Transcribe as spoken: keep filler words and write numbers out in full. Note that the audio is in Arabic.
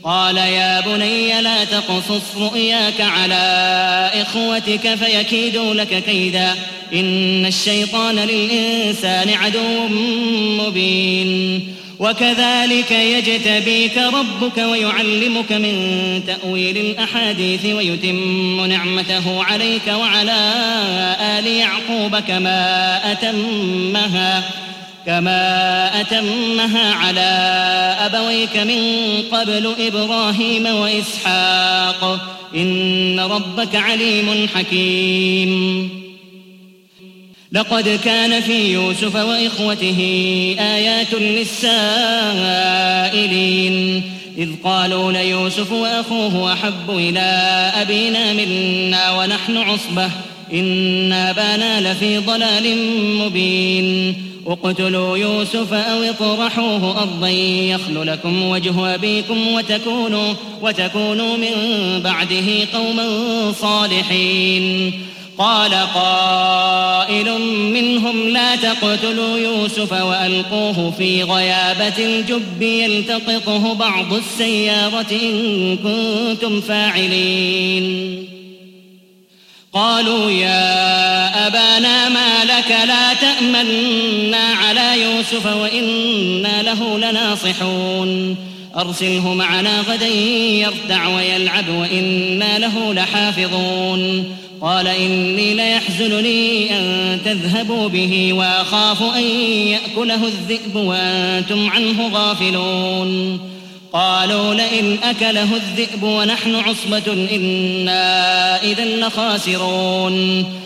قال يا بني لا تقصص رؤياك على إخوتك فيكيدوا لك كيدا إن الشيطان للإنسان عدو مبين وكذلك يجتبيك ربك ويعلمك من تأويل الأحاديث ويتم نعمته عليك وعلى آل يعقوب كما أتمها كما أتمها على أبويك من قبل إبراهيم وإسحاق إن ربك عليم حكيم لقد كان في يوسف وإخوته آيات للسائلين إذ قالوا ليوسف وأخوه أحب إلى أبينا منا ونحن عصبة إن أبانا لفي ضلال مبين اقتلوا يوسف أو اطرحوه أرضا يخل لكم وجه أبيكم وتكونوا, وتكونوا من بعده قوما صالحين قال قائل منهم لا تقتلوا يوسف وألقوه في غيابة الجب يلتقطه بعض السيارة إن كنتم فاعلين قالوا يا أبانا ما لك لا تأمنا على يوسف وإنا له لناصحون أرسله معنا غدا يرتع ويلعب وإنا له لحافظون قال إني ليحزنني أن تذهبوا به وأخاف أن يأكله الذئب وأنتم عنه غافلون قالوا لئن أكله الذئب ونحن عصبة إنا إذا لخاسرون